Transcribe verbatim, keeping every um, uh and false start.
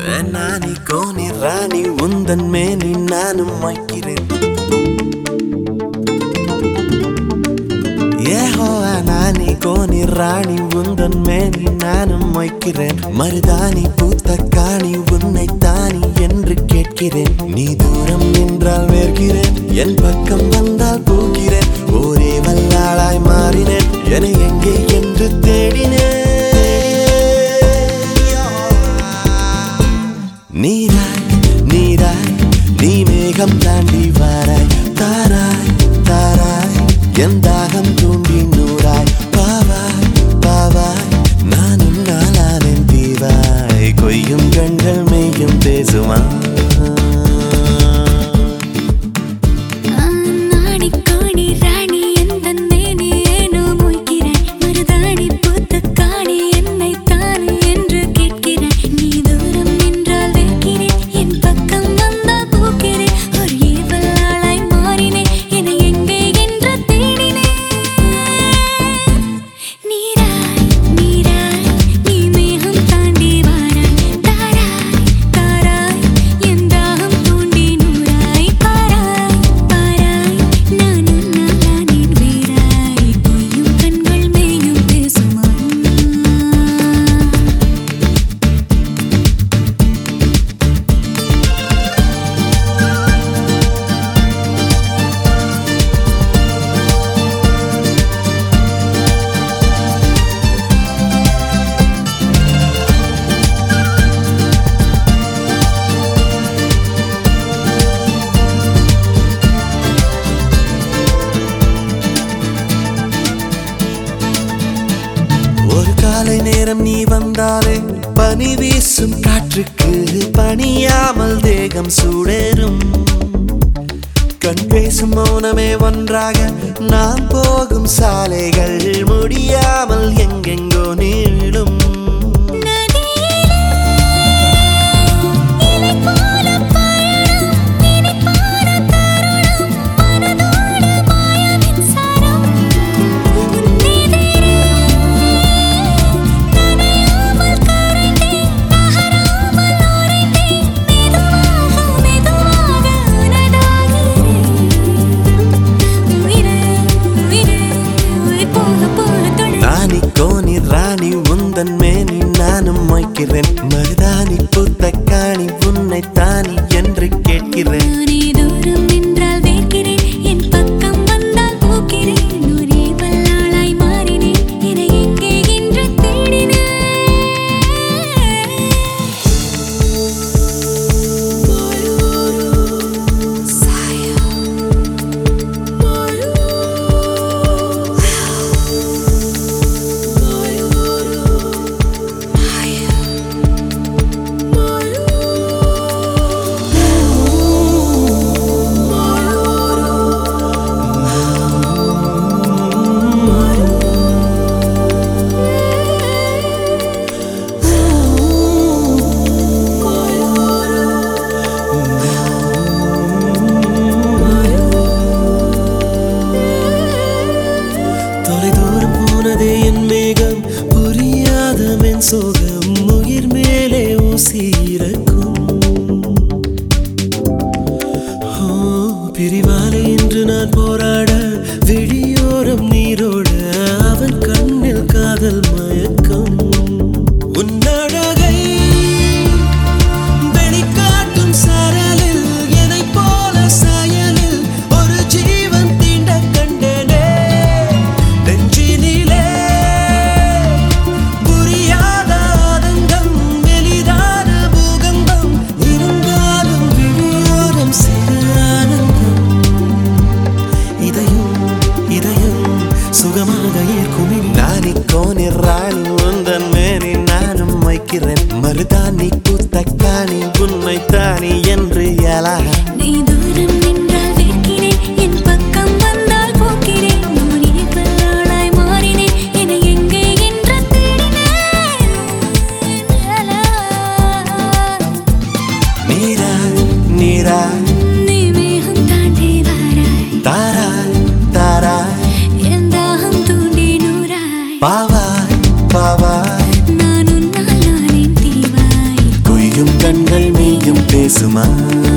நானி Coney ராணி உந்தன் மேனி நானும் வைக்கிறேன். ஏஹோ நானி கோனி ராணி உந்தன் மேனி நானும் வைக்கிறேன். மருதாணி பூத்த காணி உன்னை தானி என்று கேட்கிறேன். நீ தூரம் நின்றால் வேர்கிறேன், என் பக்கம் வந்தால் போகிறேன். ஒரே வல்லாளாய் மாறினேன், என எங்கே என்று தேடினேன். நீராய் நீராய் நீ மேகம் தாண்டி வாராய். தாராய் தாராய் என் தாகம் தூண்டி நூறாய். பாவாய் பாவாய் நானும் நாளாவேன் தீவாய். கொய்யும் கண்கள் மெய்யும் பேசுமா. காலை நேரம் நீ வந்தாலே பனி வீசும் காற்றுக்கு பணியாமல் தேகம் சூடேறும். கண் பேசும் மௌனமே ஒன்றாக நாம் போகும் சாலைகள் முடியாமல் எங்கெங்கோ நீளும். ராணி உந்தன் மேனி நானும் வைக்கிறேன். மருதாணி பூத்த காணி உன்னை தானி என்று கேட்கிறேன். என் மேகம் புரியாத மென் சோகம் உயிர் மேலே ஊசியிருக்கும். பிரிவாலே இன்று நான் போராட விழியோரம் நீரோட அவன் கண்ணில் காதல் மயக்கம். உன்னழகை வெளிக்காட்டும் சரலில் என்னை போல சாயலில் ஒரு ஜீவன் தீண்ட கண்டேனே. நெஞ்சினிலே புரியாத ஆதங்கம், வெளிதான பூகம்பம், இருந்தாலும் விழியோரம் சிறு ஆனந்தம். இதயம் இதயம் சுகமாக ஏற்கும். நானி கோனி ராணி உந்தன் மேனி நானும் வைக்கிறேன். மருதாணி பூத்த காணி உன்னை தானி என்று எழ. நீ தூரம் நின்றால் வேர்க்கிறேன், என் பக்கம் வந்தால் போக்கிறேன். நூறே வல்லாளாய் மாறினேன், என எங்கே என்று தேடினேன். நீராய் நீராய் நீ மேகம் தாண்டி வாராய். தாராய் தாராய் என் தாகம் தூண்டி நூறாய். பாவாய் பாவாய் நான் உன்னால் நானே தீவாய். கொய்யும் கண் போதுமா